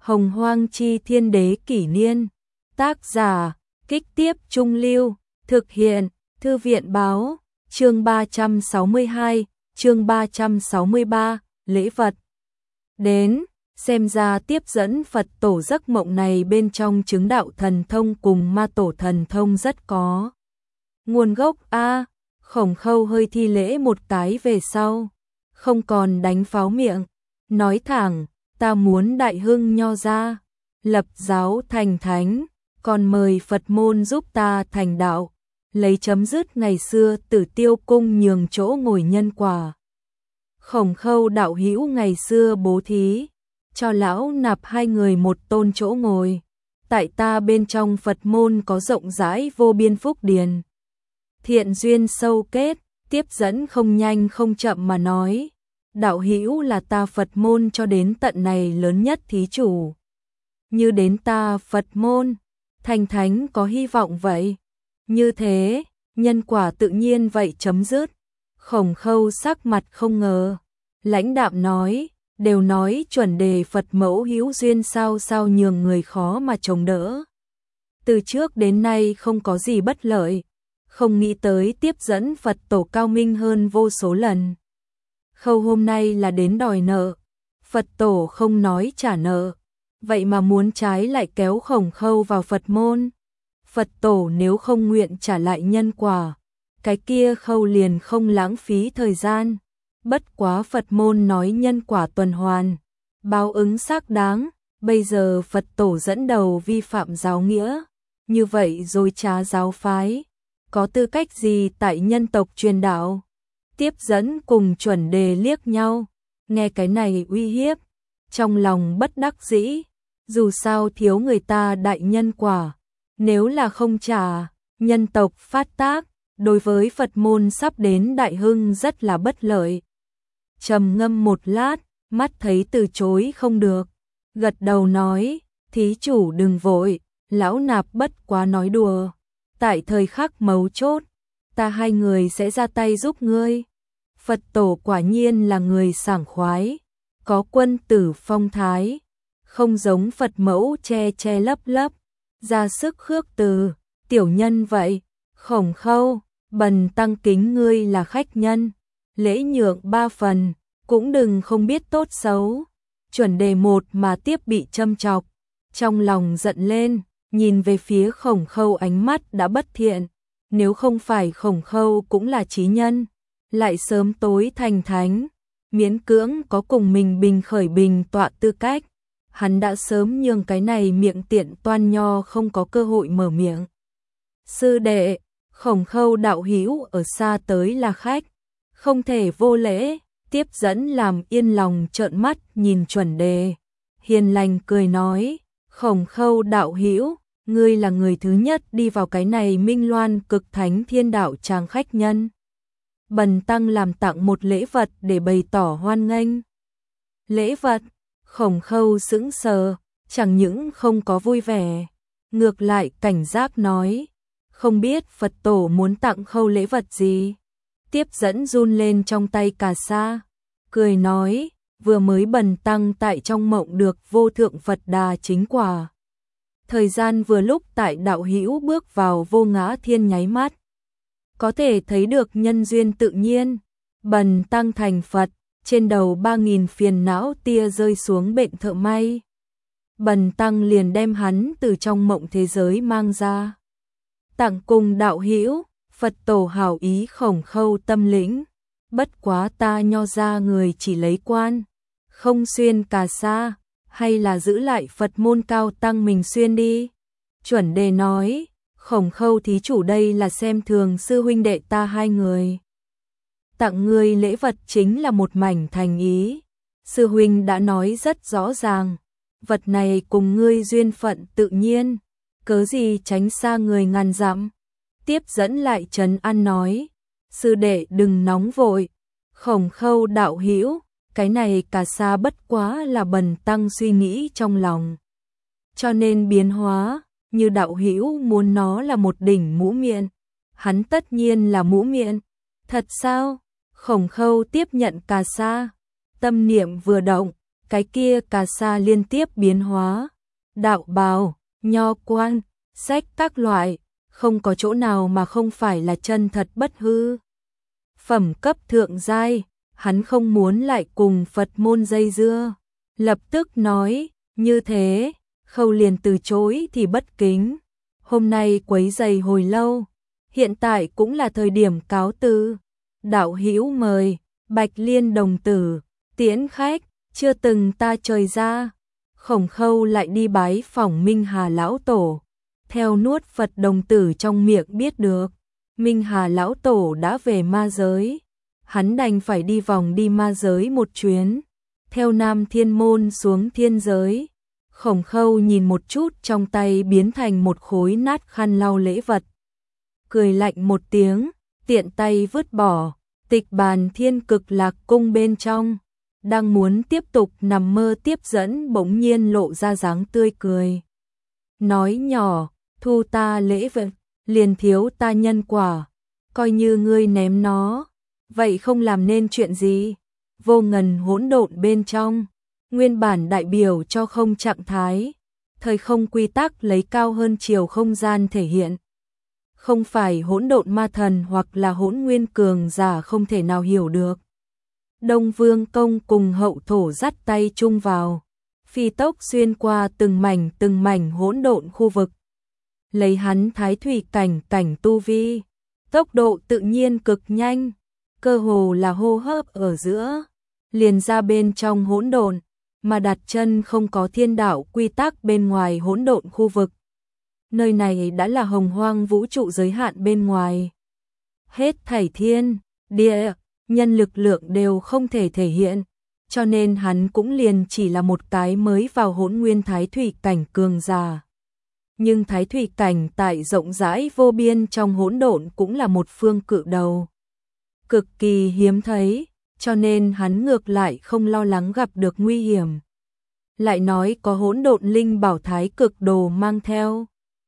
Hồng Hoang Chi Thiên Đế Kỷ Niên. Tác giả, Kích Tiếp Trung Lưu. Thực hiện, Thư viện Báo. Chương 362, chương 363, lễ vật. Đến, xem ra tiếp dẫn Phật tổ giấc mộng này bên trong chứng đạo thần thông cùng ma tổ thần thông rất có nguồn gốc a. Khổng Khâu hơi thi lễ một cái về sau, không còn đánh pháo miệng, nói thẳng, ta muốn đại hưng nho ra, lập giáo thành thánh, còn mời Phật môn giúp ta thành đạo, lấy chấm dứt ngày xưa Tử Tiêu cung nhường chỗ ngồi nhân quả. Khổng Khâu đạo hữu ngày xưa bố thí, cho lão nạp hai người một tôn chỗ ngồi, tại ta bên trong Phật môn có rộng rãi vô biên phúc điền. Thiện duyên sâu kết, tiếp dẫn không nhanh không chậm mà nói, đạo hữu là ta Phật môn cho đến tận này lớn nhất thí chủ. Như đến ta Phật môn, thành thánh có hy vọng vậy. Như thế, nhân quả tự nhiên vậy chấm dứt. Khổng Khâu sắc mặt không ngờ, lãnh đạm nói, đều nói chuẩn đề Phật mẫu hữu duyên sao sao nhường người khó mà chống đỡ. Từ trước đến nay không có gì bất lợi, không nghĩ tới tiếp dẫn Phật tổ cao minh hơn vô số lần. Khâu hôm nay là đến đòi nợ, Phật tổ không nói trả nợ, vậy mà muốn trái lại kéo Khổng Khâu vào Phật môn. Phật tổ nếu không nguyện trả lại nhân quả, cái kia Khâu liền không lãng phí thời gian. Bất quá Phật môn nói nhân quả tuần hoàn, báo ứng xác đáng, bây giờ Phật tổ dẫn đầu vi phạm giáo nghĩa, như vậy dối trá giáo phái, có tư cách gì tại nhân tộc truyền đạo? Tiếp dẫn cùng chuẩn đề liếc nhau, nghe cái này uy hiếp, trong lòng bất đắc dĩ, dù sao thiếu người ta đại nhân quả, nếu là không trả, nhân tộc phát tác, đối với Phật môn sắp đến đại hưng rất là bất lợi. Trầm ngâm một lát, mắt thấy từ chối không được, gật đầu nói, thí chủ đừng vội, lão nạp bất quá nói đùa, tại thời khắc mấu chốt, ta hai người sẽ ra tay giúp ngươi. Phật tổ quả nhiên là người sảng khoái, có quân tử phong thái, không giống Phật mẫu che che lấp lấp, ra sức khước từ, tiểu nhân vậy. Khổng Khâu, bần tăng kính ngươi là khách nhân, lễ nhượng 3 phần, cũng đừng không biết tốt xấu. Chuẩn đề một mà tiếp bị châm chọc, trong lòng giận lên, nhìn về phía Khổng Khâu ánh mắt đã bất thiện, nếu không phải Khổng Khâu cũng là trí nhân, lại sớm tối thành thánh, miễn cưỡng có cùng mình bình khởi bình tọa tư cách, hắn đã sớm nhường cái này miệng tiện toan nho không có cơ hội mở miệng. Sư đệ, Khổng Khâu đạo hữu ở xa tới là khách, không thể vô lễ. Tiếp dẫn làm yên lòng trợn mắt nhìn chuẩn đề, hiền lành cười nói, Khổng Khâu đạo hữu, ngươi là người thứ nhất đi vào cái này Minh Loan Cực Thánh Thiên Đạo tràng khách nhân. Bần tăng làm tặng một lễ vật để bày tỏ hoan nghênh. Lễ vật? Khổng Khâu sững sờ, chẳng những không có vui vẻ, ngược lại cảnh giác nói, không biết Phật tổ muốn tặng Khâu lễ vật gì. Tiếp dẫn run lên trong tay cà sa, cười nói, vừa mới bần tăng tại trong mộng được vô thượng Phật đà chính quả. Thời gian vừa lúc tại đạo hữu bước vào vô ngã thiên nháy mắt, có thể thấy được nhân duyên tự nhiên, bần tăng thành Phật, trên đầu 3.000 phiền não tia rơi xuống bệnh thợ may. Bần tăng liền đem hắn từ trong mộng thế giới mang ra, tặng cùng đạo hữu. Phật tổ hảo ý Khổng Khâu tâm lĩnh, bất quá ta nho ra người chỉ lấy quan, không xuyên cà sa, hay là giữ lại Phật môn cao tăng mình xuyên đi. Chuẩn đề nói, Khổng Khâu thí chủ đây là xem thường sư huynh đệ ta hai người. Tặng ngươi lễ vật chính là một mảnh thành ý, sư huynh đã nói rất rõ ràng, vật này cùng ngươi duyên phận tự nhiên, cớ gì tránh xa người ngàn dặm. Tiếp dẫn lại trấn an nói, sư đệ đừng nóng vội, Khổng Khâu đạo hữu, cái này cà sa bất quá là bần tăng suy nghĩ trong lòng, cho nên biến hóa, như đạo hữu muốn nó là một đỉnh mũ miệng, hắn tất nhiên là mũ miệng. Thật sao? Khổng Khâu tiếp nhận cà sa, tâm niệm vừa động, cái kia cà sa liên tiếp biến hóa, đạo bào, nho quan, sách các loại, không có chỗ nào mà không phải là chân thật bất hư. Phẩm cấp thượng giai, hắn không muốn lại cùng Phật môn dây dưa, lập tức nói, như thế, Khâu liền từ chối thì bất kính. Hôm nay quấy rầy hồi lâu, hiện tại cũng là thời điểm cáo từ. Đạo hữu mời, Bạch Liên đồng tử, tiễn khách, chưa từng ta trời ra. Khổng Khâu lại đi bái phỏng Minh Hà lão tổ, theo nuốt Phật đồng tử trong miệng biết được, Minh Hà lão tổ đã về ma giới, hắn đành phải đi vòng đi ma giới một chuyến, theo Nam Thiên Môn xuống thiên giới. Khổng Khâu nhìn một chút trong tay biến thành một khối nát khăn lau lễ vật, cười lạnh một tiếng, tiện tay vứt bỏ, tịch bàn Thiên Cực Lạc cung bên trong, đang muốn tiếp tục nằm mơ tiếp dẫn bỗng nhiên lộ ra dáng tươi cười. Nói nhỏ, thu ta lễ vật, liền thiếu ta nhân quả, coi như ngươi ném nó, vậy không làm nên chuyện gì. Vô ngần hỗn độn bên trong, nguyên bản đại biểu cho không trạng thái, thời không quy tắc lấy cao hơn chiều không gian thể hiện. Không phải hỗn độn ma thần hoặc là hỗn nguyên cường giả không thể nào hiểu được. Đông Vương Công cùng Hậu Thổ dắt tay chung vào, phi tốc xuyên qua từng mảnh hỗn độn khu vực. Lấy hắn thái thủy cảnh tu vi, tốc độ tự nhiên cực nhanh, cơ hồ là hô hấp ở giữa, liền ra bên trong hỗn độn, mà đặt chân không có thiên đạo quy tắc bên ngoài hỗn độn khu vực. Nơi này đã là hồng hoang vũ trụ giới hạn bên ngoài. Hết thảy thiên, địa, nhân lực lượng đều không thể thể hiện, cho nên hắn cũng liền chỉ là một cái mới vào hỗn nguyên thái thủy cảnh cường giả. Nhưng thái thủy cảnh tại rộng rãi vô biên trong hỗn độn cũng là một phương cự đầu. Cực kỳ hiếm thấy, cho nên hắn ngược lại không lo lắng gặp được nguy hiểm. Lại nói có hỗn độn linh bảo thái cực đồ mang theo.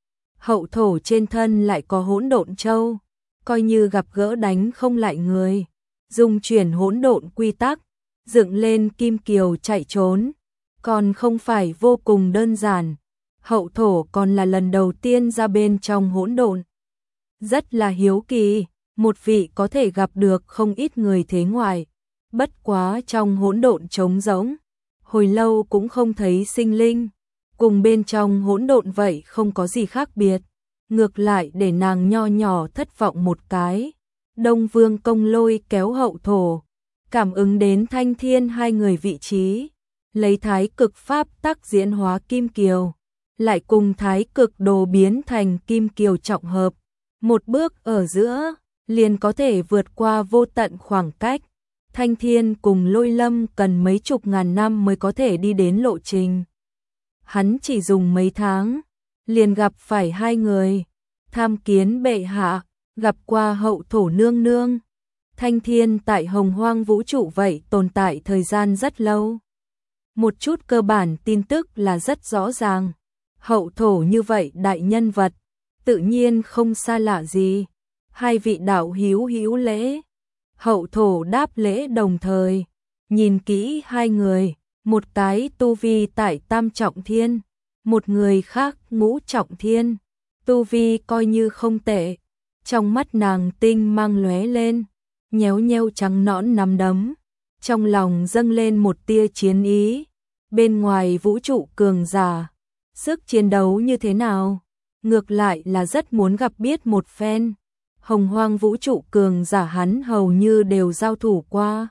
Hậu Thổ trên thân lại có hỗn độn châu, coi như gặp gỡ đánh không lại người, dùng chuyển hỗn độn quy tắc, dựng lên kim kiều chạy trốn, còn không phải vô cùng đơn giản. Hậu Thổ còn là lần đầu tiên ra bên trong hỗn độn. Rất là hiếu kỳ, một vị có thể gặp được không ít người thế ngoại. Bất quá trong hỗn độn trống rỗng, hồi lâu cũng không thấy sinh linh, cùng bên trong hỗn độn vậy không có gì khác biệt, ngược lại để nàng nho nhỏ thất vọng một cái. Đông Vương Công lôi kéo Hậu Thổ, cảm ứng đến Thanh Thiên hai người vị trí, lấy thái cực pháp tắc diễn hóa kim kiều, lại cùng thái cực đồ biến thành kim kiều trọng hợp, một bước ở giữa, liền có thể vượt qua vô tận khoảng cách. Thanh Thiên cùng Lôi Lâm cần mấy chục ngàn năm mới có thể đi đến lộ trình. Hắn chỉ dùng mấy tháng, liền gặp phải hai người, tham kiến bệ hạ, gặp qua Hậu Thổ nương nương. Thanh Thiên tại hồng hoang vũ trụ vậy tồn tại thời gian rất lâu. Một chút cơ bản tin tức là rất rõ ràng. Hậu Thổ như vậy đại nhân vật, tự nhiên không xa lạ gì. Hai vị đạo hữu lễ. Hậu Thổ đáp lễ đồng thời, nhìn kỹ hai người, một cái tu vi tại tam trọng thiên, một người khác ngũ trọng thiên, tu vi coi như không tệ. Trong mắt nàng tinh mang lóe lên, nhéo nheo trắng nõn nắm đấm, trong lòng dâng lên một tia chiến ý. Bên ngoài vũ trụ cường giả, sức chiến đấu như thế nào? Ngược lại là rất muốn gặp biết một phen. Hồng hoang vũ trụ cường giả hắn hầu như đều giao thủ qua.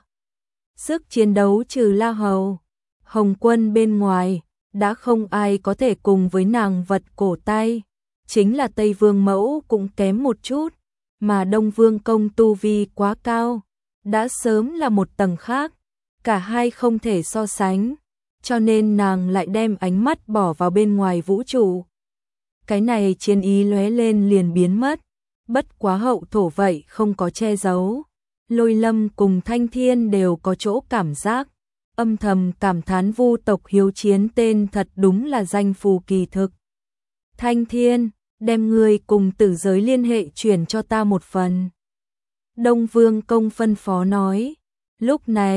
Sức chiến đấu trừ La Hầu, Hồng Quân bên ngoài, đã không ai có thể cùng với nàng vật cổ tay. Chính là Tây Vương Mẫu cũng kém một chút, mà Đông Vương Công tu vi quá cao, đã sớm là một tầng khác, cả hai không thể so sánh, cho nên nàng lại đem ánh mắt bỏ vào bên ngoài vũ trụ. Cái này chiến ý lóe lên liền biến mất, bất quá Hậu Thổ vậy không có che giấu. Lôi Lâm cùng Thanh Thiên đều có chỗ cảm giác, âm thầm cảm thán Vu tộc hiếu chiến tên thật đúng là danh phù kỳ thực. Thanh Thiên, đem người cùng tử giới liên hệ chuyển cho ta một phần. Đông Vương Công phân phó nói. Lúc này,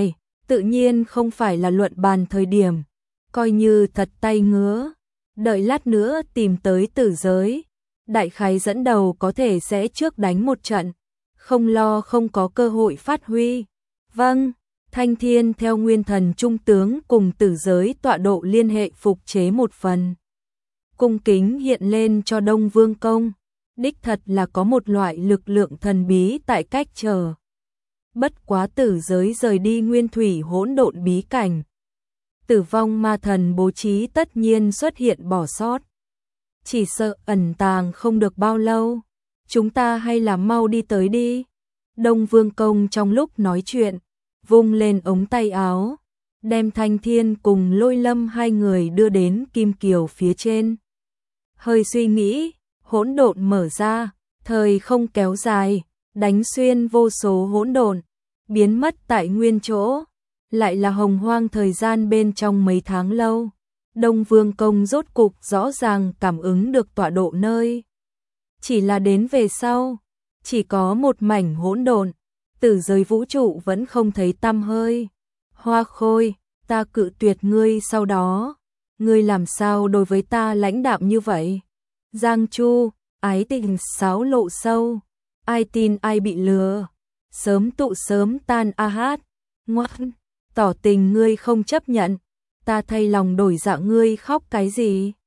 tự nhiên không phải là luận bàn thời điểm, coi như thật tay ngứa, đợi lát nữa tìm tới tử giới, đại khái dẫn đầu có thể sẽ trước đánh một trận, không lo không có cơ hội phát huy. Vâng, Thanh Thiên theo Nguyên Thần Trung tướng cùng tử giới tọa độ liên hệ phục chế một phần. Cung kính hiện lên cho Đông Vương Công, đích thật là có một loại lực lượng thần bí tại cách chờ. Bất quá tử giới rời đi nguyên thủy hỗn độn bí cảnh. Tử vong ma thần bố trí tất nhiên xuất hiện bỏ sót. Chỉ sợ ẩn tàng không được bao lâu. Chúng ta hay là mau đi tới đi. Đông Vương Công trong lúc nói chuyện, vung lên ống tay áo, đem Thanh Thiên cùng Lôi Lâm hai người đưa đến Kim Kiều phía trên. Hơi suy nghĩ, hỗn độn mở ra, thời không kéo dài, đánh xuyên vô số hỗn độn, biến mất tại nguyên chỗ, lại là hồng hoang thời gian bên trong mấy tháng lâu. Đông Vương Công rốt cục rõ ràng cảm ứng được tọa độ nơi. Chỉ là đến về sau, chỉ có một mảnh hỗn độn, tử giới vũ trụ vẫn không thấy tăm hơi. Hoa Khôi, ta cự tuyệt ngươi sau đó, ngươi làm sao đối với ta lãnh đạm như vậy? Giang Chu, ái tình sáo lộ sâu, ai tin ai bị lừa, sớm tụ sớm tan a hát, ngoan, tỏ tình ngươi không chấp nhận, ta thay lòng đổi dạ ngươi khóc cái gì?